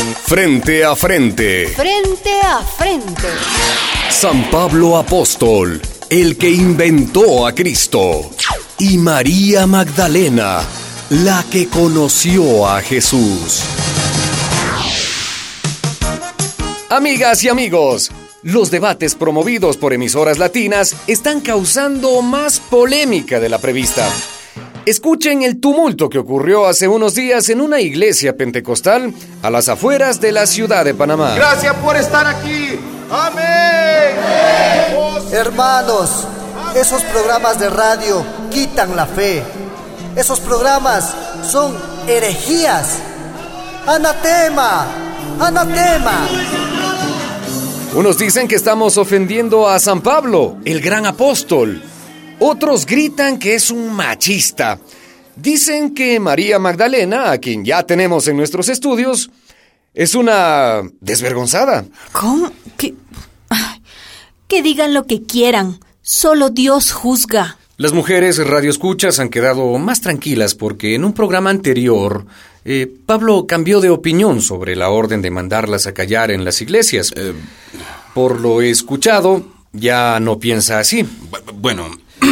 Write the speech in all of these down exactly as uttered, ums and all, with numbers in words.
Frente a frente. Frente a frente. San Pablo Apóstol, el que inventó a Cristo. Y María Magdalena, la que conoció a Jesús. Amigas y amigos, los debates promovidos por emisoras latinas están causando más polémica de la prevista. Escuchen el tumulto que ocurrió hace unos días en una iglesia pentecostal a las afueras de la ciudad de Panamá. Gracias por estar aquí. Amén. Hermanos, esos programas de radio quitan la fe. Esos programas son herejías. Anatema, anatema. Unos dicen que estamos ofendiendo a San Pablo, el gran apóstol. Otros gritan que es un machista. Dicen que María Magdalena, a quien ya tenemos en nuestros estudios, es una desvergonzada. ¿Cómo? Que, ay, que digan lo que quieran. Solo Dios juzga. Las mujeres radioescuchas han quedado más tranquilas porque en un programa anterior eh, Pablo cambió de opinión sobre la orden de mandarlas a callar en las iglesias. Eh, Por lo escuchado, ya no piensa así. Bueno...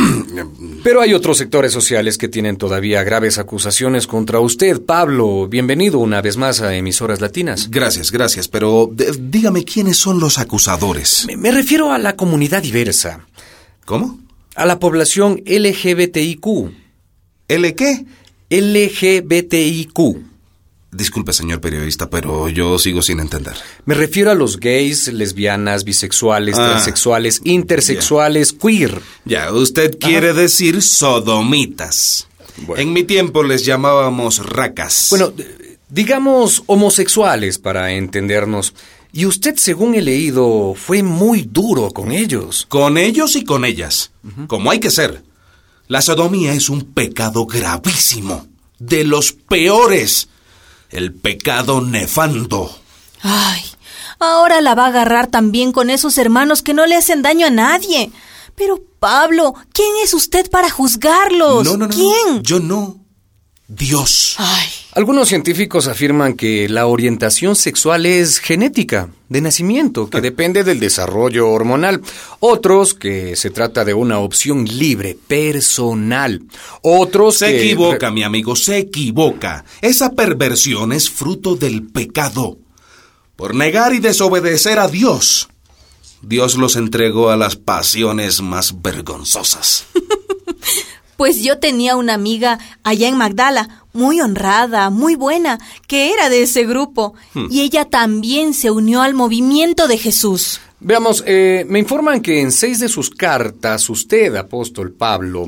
Pero hay otros sectores sociales que tienen todavía graves acusaciones contra usted, Pablo. Bienvenido una vez más a Emisoras Latinas. Gracias, gracias, pero d- dígame quiénes son los acusadores. Me, me refiero a la comunidad diversa. ¿Cómo? A la población L G B T I Q. ¿L qué? L G B T I Q. Disculpe, señor periodista, pero yo sigo sin entender. Me refiero a los gays, lesbianas, bisexuales, Ah, transexuales, intersexuales, yeah. queer. Ya, usted quiere Ajá. decir sodomitas. Bueno. En mi tiempo les llamábamos racas. Bueno, digamos homosexuales para entendernos. Y usted, según he leído, fue muy duro con ellos. Con ellos y con ellas. Uh-huh. Como hay que ser. La sodomía es un pecado gravísimo. De los peores. El pecado nefando. Ay, ahora la va a agarrar también con esos hermanos que no le hacen daño a nadie. Pero, Pablo, ¿quién es usted para juzgarlos? No, no, no. ¿Quién? Yo no. Dios. Ay. Algunos científicos afirman que la orientación sexual es genética, de nacimiento, que depende del desarrollo hormonal. Otros que se trata de una opción libre, personal. Otros Se que... equivoca, mi amigo, se equivoca. Esa perversión es fruto del pecado. Por negar y desobedecer a Dios, Dios los entregó a las pasiones más vergonzosas. Pues yo tenía una amiga allá en Magdala, muy honrada, muy buena, que era de ese grupo. Hmm. Y ella también se unió al movimiento de Jesús. Veamos, eh, me informan que en seis de sus cartas, usted, apóstol Pablo,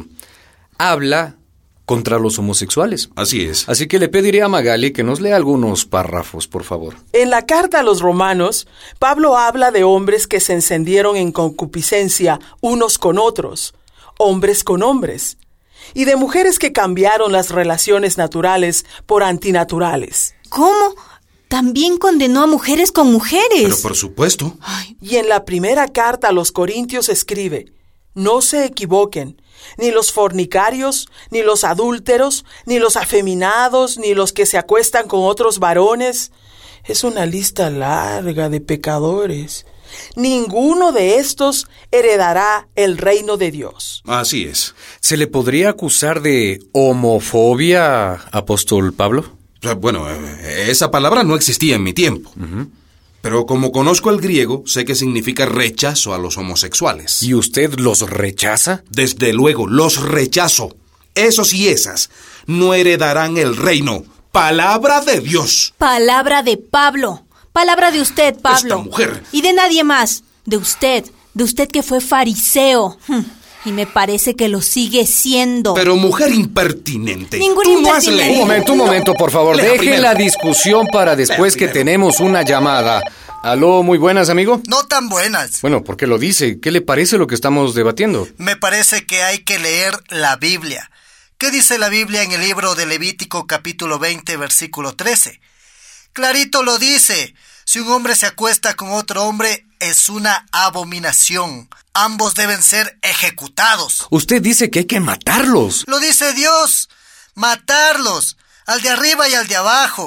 habla contra los homosexuales. Así es. Así que le pediré a Magali que nos lea algunos párrafos, por favor. En la carta a los romanos, Pablo habla de hombres que se encendieron en concupiscencia unos con otros, hombres con hombres, y de mujeres que cambiaron las relaciones naturales por antinaturales. ¿Cómo? También condenó a mujeres con mujeres. Pero por supuesto. Ay, y en la primera carta a los Corintios escribe: no se equivoquen, ni los fornicarios, ni los adúlteros, ni los afeminados, ni los que se acuestan con otros varones. Es una lista larga de pecadores. Ninguno de estos heredará el reino de Dios. Así es. ¿Se le podría acusar de homofobia, apóstol Pablo? Bueno, esa palabra no existía en mi tiempo. Uh-huh. Pero como conozco el griego, sé que significa rechazo a los homosexuales. ¿Y usted los rechaza? Desde luego, los rechazo. Esos y esas no heredarán el reino. Palabra de Dios. Palabra de Pablo. Palabra de usted, Pablo. Esta mujer. Y de nadie más. De usted. De usted que fue fariseo. Y me parece que lo sigue siendo. Pero mujer impertinente. Ningún Tú impertinente. No has un momento, un momento, por favor. Lea Deje primero. la discusión para después que tenemos una llamada. Aló, muy buenas, amigo. No tan buenas. Bueno, ¿por qué lo dice? ¿Qué le parece lo que estamos debatiendo? Me parece que hay que leer la Biblia. ¿Qué dice la Biblia en el libro de Levítico capítulo veinte, versículo trece? Clarito lo dice. Si un hombre se acuesta con otro hombre, es una abominación. Ambos deben ser ejecutados. Usted dice que hay que matarlos. Lo dice Dios. Matarlos. Al de arriba y al de abajo.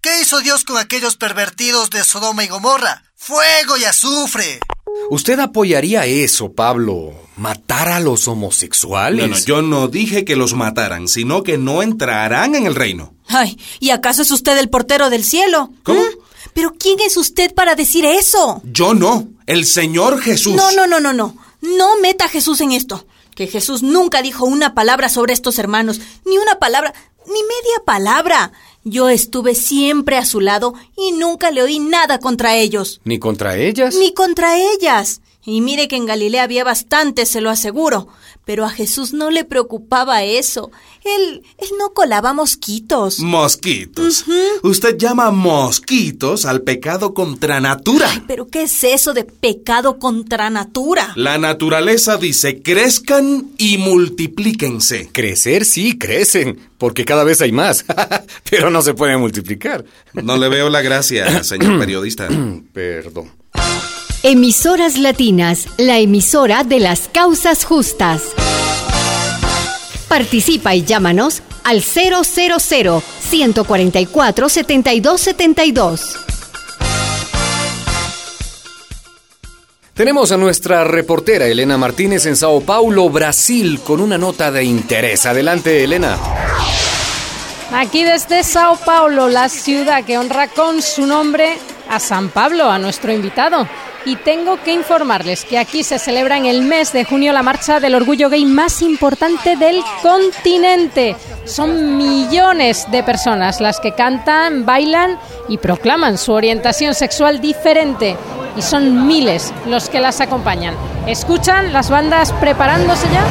¿Qué hizo Dios con aquellos pervertidos de Sodoma y Gomorra? ¡Fuego y azufre! ¿Usted apoyaría eso, Pablo? ¿Matar a los homosexuales? No, no, yo no dije que los mataran, sino que no entrarán en el reino. Ay, ¿y acaso es usted el portero del cielo? ¿Cómo? ¿Mm? ¿Pero quién es usted para decir eso? Yo no, el Señor Jesús. No, no, no, no, no. No meta a Jesús en esto. Que Jesús nunca dijo una palabra sobre estos hermanos. Ni una palabra, ni media palabra. Yo estuve siempre a su lado y nunca le oí nada contra ellos. ¿Ni contra ellas? Ni contra ellas. Y mire que en Galilea había bastante, se lo aseguro. Pero a Jesús no le preocupaba eso. Él, él no colaba mosquitos. Mosquitos. Uh-huh. Usted llama mosquitos al pecado contra natura. Ay, ¿pero qué es eso de pecado contra natura? La naturaleza dice, crezcan y multiplíquense. Crecer sí, crecen, porque cada vez hay más. Pero no se pueden multiplicar. No le veo la gracia, señor periodista. Perdón. Emisoras Latinas, la emisora de las causas justas. Participa y llámanos al cero cero cero, uno cuatro cuatro, siete dos siete dos. Tenemos a nuestra reportera Elena Martínez en Sao Paulo, Brasil, con una nota de interés. Adelante, Elena. Aquí desde Sao Paulo, la ciudad que honra con su nombre a San Pablo, a nuestro invitado. Y tengo que informarles que aquí se celebra en el mes de junio la marcha del orgullo gay más importante del continente. Son millones de personas las que cantan, bailan y proclaman su orientación sexual diferente. Y son miles los que las acompañan. ¿Escuchan las bandas preparándose ya?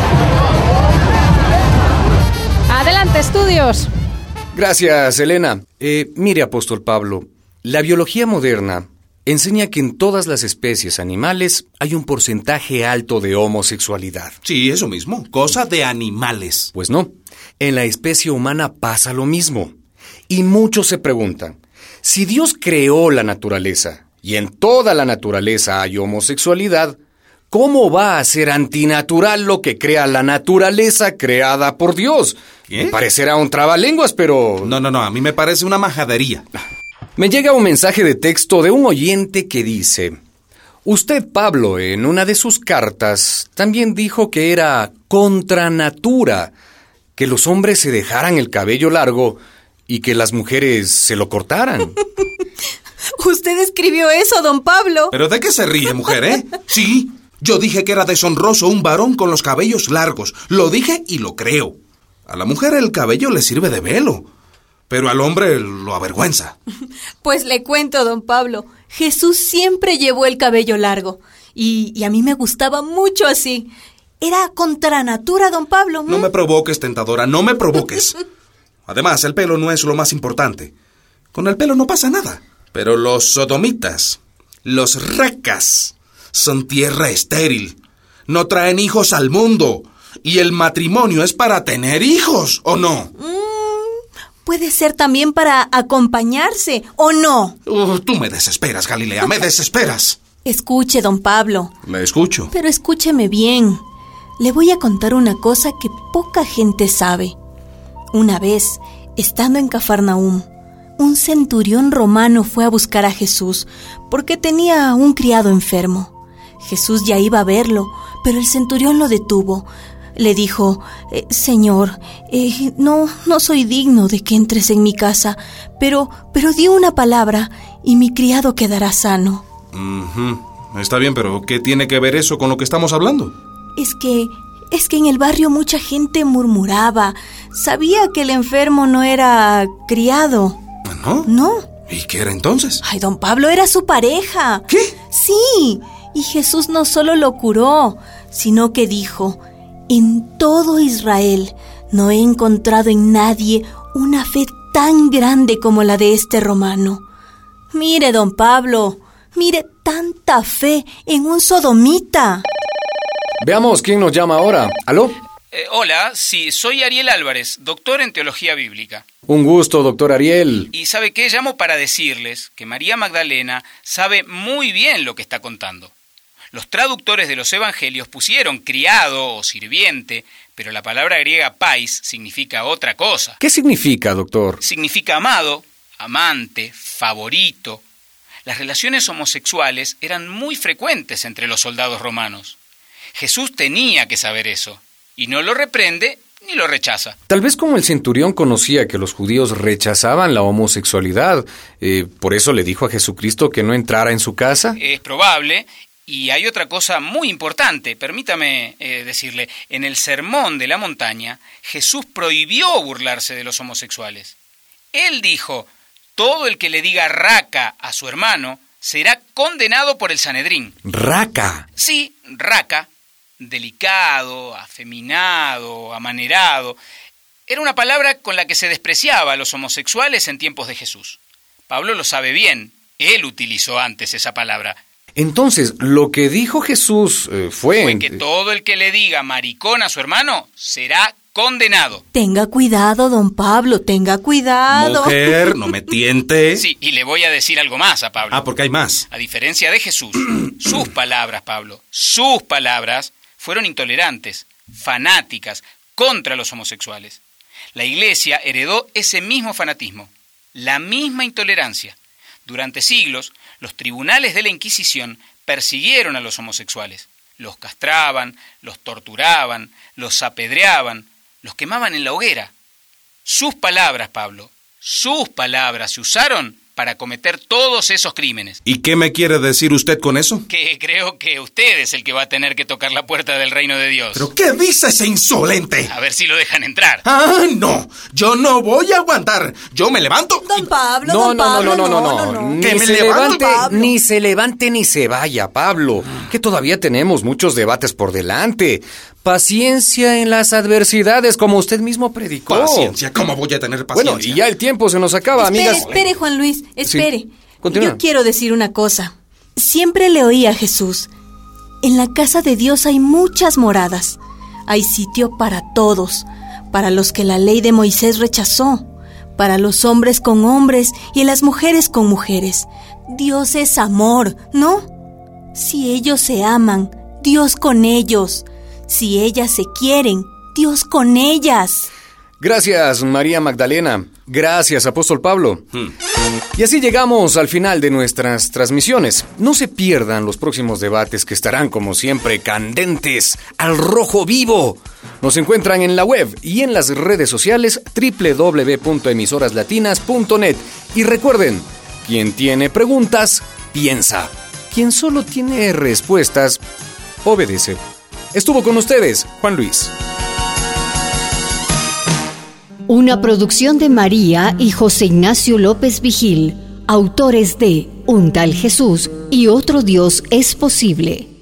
¡Adelante, estudios! Gracias, Elena. Eh, mire, apóstol Pablo, la biología moderna enseña que en todas las especies animales hay un porcentaje alto de homosexualidad. Sí, eso mismo, cosa de animales. Pues no, en la especie humana pasa lo mismo. Y muchos se preguntan, si Dios creó la naturaleza y en toda la naturaleza hay homosexualidad, ¿cómo va a ser antinatural lo que crea la naturaleza creada por Dios? ¿Qué? Me parecerá un trabalenguas, pero... No, no, no, a mí me parece una majadería. Me llega un mensaje de texto de un oyente que dice: usted, Pablo, en una de sus cartas, también dijo que era contra natura que los hombres se dejaran el cabello largo y que las mujeres se lo cortaran. ¿Usted escribió eso, don Pablo? ¿Pero de qué se ríe, mujer, eh? Sí, yo dije que era deshonroso un varón con los cabellos largos. Lo dije y lo creo. A la mujer el cabello le sirve de velo, pero al hombre lo avergüenza. Pues le cuento, don Pablo, Jesús siempre llevó el cabello largo. Y, y a mí me gustaba mucho así. Era contra natura, don Pablo. ¿Mm? No me provoques, tentadora, no me provoques. Además, el pelo no es lo más importante. Con el pelo no pasa nada. Pero los sodomitas, los racas, son tierra estéril. No traen hijos al mundo. Y el matrimonio es para tener hijos, ¿o no? Mm. Puede ser también para acompañarse, ¿o no? Uh, tú me desesperas, Galilea, me desesperas. Escuche, don Pablo. Le escucho. Pero escúcheme bien. Le voy a contar una cosa que poca gente sabe. Una vez, estando en Cafarnaúm, un centurión romano fue a buscar a Jesús porque tenía un criado enfermo. Jesús ya iba a verlo, pero el centurión lo detuvo. Le dijo: eh, Señor, eh, no, no soy digno de que entres en mi casa, pero, pero di una palabra y mi criado quedará sano. Uh-huh. Está bien, pero ¿qué tiene que ver eso con lo que estamos hablando? Es que, es que en el barrio mucha gente murmuraba. Sabía que el enfermo no era criado. ¿No? No. ¿Y qué era entonces? Ay, don Pablo, era su pareja. ¿Qué? Sí, y Jesús no solo lo curó, sino que dijo: en todo Israel no he encontrado en nadie una fe tan grande como la de este romano. Mire, don Pablo, mire tanta fe en un sodomita. Veamos quién nos llama ahora. ¿Aló? Eh, hola, sí, soy Ariel Álvarez, doctor en Teología Bíblica. Un gusto, doctor Ariel. Y ¿sabe qué? Llamo para decirles que María Magdalena sabe muy bien lo que está contando. Los traductores de los evangelios pusieron criado o sirviente, pero la palabra griega pais significa otra cosa. ¿Qué significa, doctor? Significa amado, amante, favorito. Las relaciones homosexuales eran muy frecuentes entre los soldados romanos. Jesús tenía que saber eso, y no lo reprende ni lo rechaza. Tal vez como el centurión conocía que los judíos rechazaban la homosexualidad, eh, por eso le dijo a Jesucristo que no entrara en su casa. Es probable. Y hay otra cosa muy importante, permítame eh, decirle, en el Sermón de la Montaña, Jesús prohibió burlarse de los homosexuales. Él dijo, todo el que le diga raca a su hermano será condenado por el Sanedrín. ¿Raca? Sí, raca, delicado, afeminado, amanerado. Era una palabra con la que se despreciaba a los homosexuales en tiempos de Jesús. Pablo lo sabe bien, él utilizó antes esa palabra. Entonces, lo que dijo Jesús eh, fue... Fue que todo el que le diga maricón a su hermano será condenado. Tenga cuidado, don Pablo, tenga cuidado. Mujer, no me tiente. Sí, y le voy a decir algo más a Pablo. Ah, porque hay más. A diferencia de Jesús, sus palabras, Pablo, sus palabras fueron intolerantes, fanáticas, contra los homosexuales. La Iglesia heredó ese mismo fanatismo, la misma intolerancia. Durante siglos, los tribunales de la Inquisición persiguieron a los homosexuales. Los castraban, los torturaban, los apedreaban, los quemaban en la hoguera. Sus palabras, Pablo, sus palabras se usaron para cometer todos esos crímenes. ¿Y qué me quiere decir usted con eso? Que creo que usted es el que va a tener que tocar la puerta del reino de Dios. ¿Pero qué dice ese insolente? A ver si lo dejan entrar. ¡Ah, no! Yo no voy a aguantar. Yo me levanto. Don Pablo, No, don no, Pablo, no, no, no, no, no. Ni Que me se levante, levante, Pablo. ni se levante ni se vaya, Pablo. Que todavía tenemos muchos debates por delante. Paciencia en las adversidades, como usted mismo predicó. Paciencia, ¿cómo voy a tener paciencia? Bueno, y ya el tiempo se nos acaba, Espere, amigas. espere, Juan Luis, espere. Sí. Continúa. Yo quiero decir una cosa. Siempre le oí a Jesús. En la casa de Dios hay muchas moradas. Hay sitio para todos, para los que la ley de Moisés rechazó, para los hombres con hombres y las mujeres con mujeres. Dios es amor, ¿no? Si ellos se aman, Dios con ellos. Si ellas se quieren, Dios con ellas. Gracias, María Magdalena. Gracias, Apóstol Pablo. Hmm. Y así llegamos al final de nuestras transmisiones. No se pierdan los próximos debates que estarán, como siempre, candentes, al rojo vivo. Nos encuentran en la web y en las redes sociales doble u doble u doble u punto emisoras latinas punto net. Y recuerden, quien tiene preguntas, piensa. Quien solo tiene respuestas, obedece. Estuvo con ustedes, Juan Luis. Una producción de María y José Ignacio López Vigil, autores de Un tal Jesús y otro Dios es posible.